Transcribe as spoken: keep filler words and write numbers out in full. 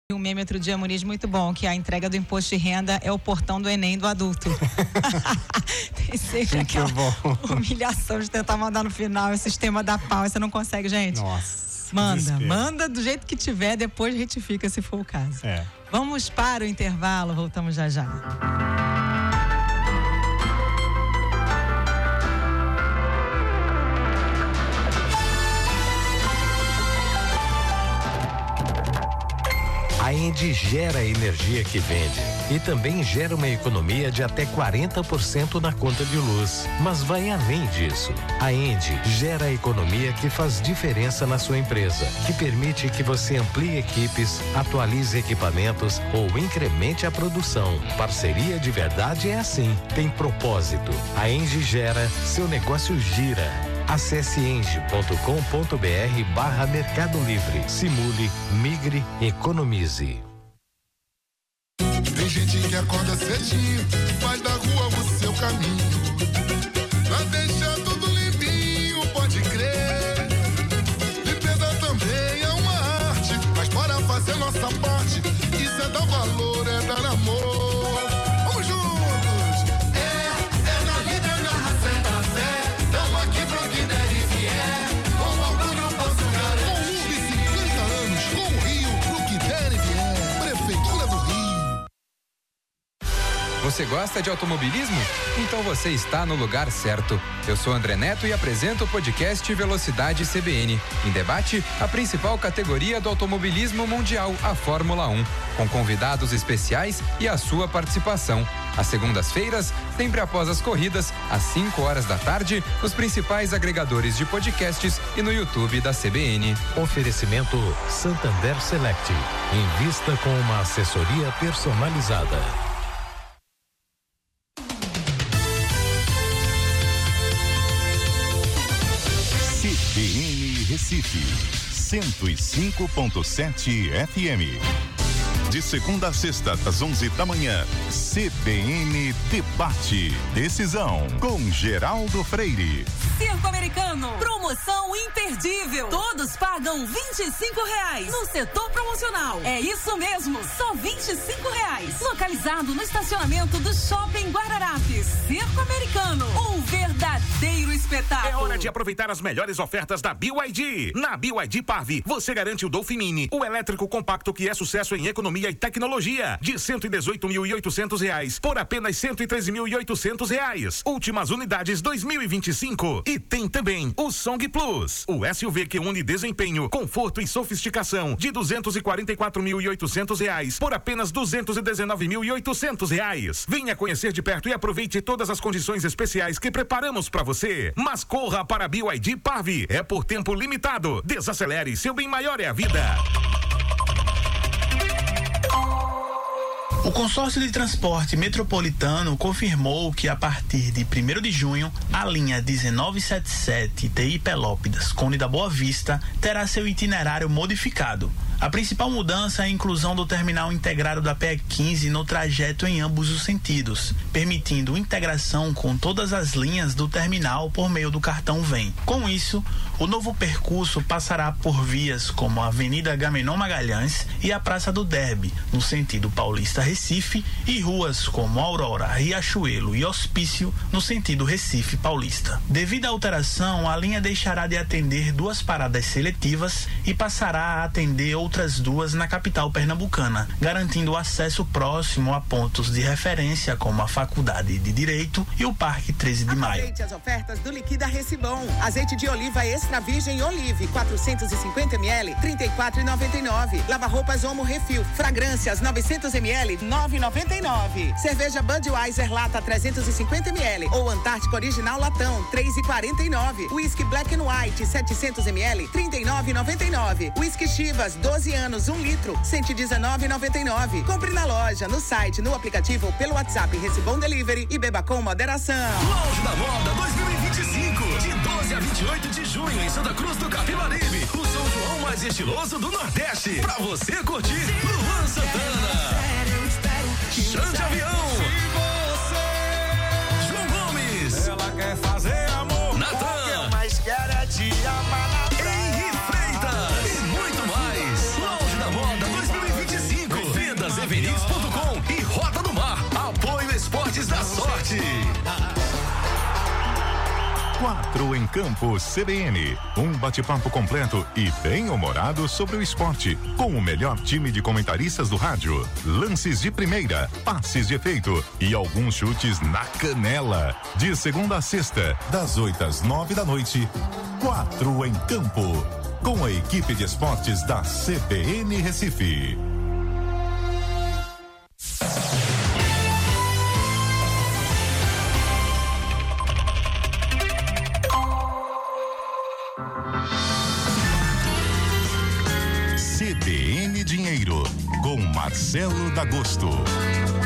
Um meme outro dia, Muniz, muito bom, que a entrega do imposto de renda é o portão do Enem do adulto. Tem sempre muito aquela bom. humilhação de tentar mandar no final o sistema da pau, você não consegue, gente. Nossa. Manda, desespero. manda do jeito que tiver, depois retifica se for o caso. É. Vamos para o intervalo, voltamos já já. A Engie gera a energia que vende e também gera uma economia de até quarenta por cento na conta de luz. Mas vai além disso. A Engie gera a economia que faz diferença na sua empresa, que permite que você amplie equipes, atualize equipamentos ou incremente a produção. Parceria de verdade é assim, tem propósito. A Engie gera, seu negócio gira. Acesse engie ponto com ponto br barra Mercado Livre. Simule, migre, economize. Tem gente que acorda cedinho, faz da rua o seu caminho, pra deixar tudo limpinho, pode crer. Limpeza também é uma arte, mas para fazer nossa parte, isso é dar valor, é dar amor. Vamos juntos! É, é na vida, na raça, é na fé. Tamo aqui pro que der e vier, com orgulho posso garantir. Com U B cinquenta anos, com o Rio, pro que der e vier. Prefeitura do Rio. Você gosta de automobilismo? Então você está no lugar certo. Eu sou André Neto e apresento o podcast Velocidade C B N. Em debate, a principal categoria do automobilismo mundial, a Fórmula um, com convidados especiais e a sua participação. Às segundas-feiras, sempre após as corridas, às cinco horas da tarde, nos principais agregadores de podcasts e no YouTube da C B N. Oferecimento Santander Select. Invista com uma assessoria personalizada. C B N Recife, cento e cinco ponto sete F M. De segunda a sexta, das onze da manhã, C B N Debate. Decisão com Geraldo Freire. Circo Americano, promoção imperdível. Todos pagam vinte e cinco reais no setor promocional. É isso mesmo, só vinte e cinco reais. Localizado no estacionamento do Shopping Guararapes. Circo Americano, um verdadeiro espetáculo. É hora de aproveitar as melhores ofertas da B Y D. Na B Y D Parve, você garante o Dolphin Mini, o elétrico compacto que é sucesso em economia e tecnologia, de cento e dezoito mil e oitocentos reais por apenas cento e treze mil e oitocentos reais. Últimas unidades dois mil e vinte e cinco. E tem também o Song Plus, o S U V que une desempenho, conforto e sofisticação, de duzentos e quarenta e quatro mil e oitocentos reais por apenas duzentos e dezenove mil e oitocentos reais. Venha conhecer de perto e aproveite todas as condições especiais que preparamos para você. Mas corra para a B Y D Parve, é por tempo limitado. Desacelere, seu bem maior é a vida. O consórcio de transporte metropolitano confirmou que a partir de primeiro de junho, a linha dezenove setenta e sete T I Pelópidas, Cone da Boa Vista, terá seu itinerário modificado. A principal mudança é a inclusão do terminal integrado da P E quinze no trajeto em ambos os sentidos, permitindo integração com todas as linhas do terminal por meio do cartão Vem. Com isso, o novo percurso passará por vias como a Avenida Agamenon Magalhães e a Praça do Derby, no sentido Paulista-Recife, e ruas como Aurora, Riachuelo e Hospício, no sentido Recife-Paulista. Devido à alteração, a linha deixará de atender duas paradas seletivas e passará a atender outras duas na capital pernambucana, garantindo o acesso próximo a pontos de referência como a Faculdade de Direito e o Parque treze de Maio. Aproveite as ofertas do Liquida Recibão. Azeite de oliva extra virgem Olive, quatrocentos e cinquenta mililitros, trinta e quatro reais e noventa e nove centavos. Lava-roupas Omo Refil, fragrâncias novecentos mililitros, nove reais e noventa e nove centavos. Cerveja Budweiser lata trezentos e cinquenta mililitros ou Antártica Original latão, três reais e quarenta e nove centavos. Whisky Black and White setecentos mililitros, trinta e nove reais e noventa e nove centavos. Whisky Chivas doze anos, um litro, cento e dezenove reais e noventa e nove centavos. Compre na loja, no site, no aplicativo ou pelo WhatsApp Recibão Delivery e beba com moderação. Lounge da Moda dois mil e vinte e cinco, de doze a vinte e oito de junho em Santa Cruz do Capibaribe, o São João mais estiloso do Nordeste. Pra você curtir, Luan Santana, Xande Avião, João Gomes, ela quer fazer amor, Natan, o que eu mais quero é te amar na praia, Henri Freitas e muito mais. Lounge da Moda dois mil e vinte e cinco. hits ponto com e Rota do Mar. Apoio Esportes da Sorte. Quatro em Campo C B N. Um bate-papo completo e bem humorado sobre o esporte. Com o melhor time de comentaristas do rádio. Lances de primeira, passes de efeito e alguns chutes na canela. De segunda a sexta, das oito às nove da noite. Quatro em Campo. Com a equipe de esportes da C B N Recife. C B N Dinheiro, com Marcelo D'Agosto.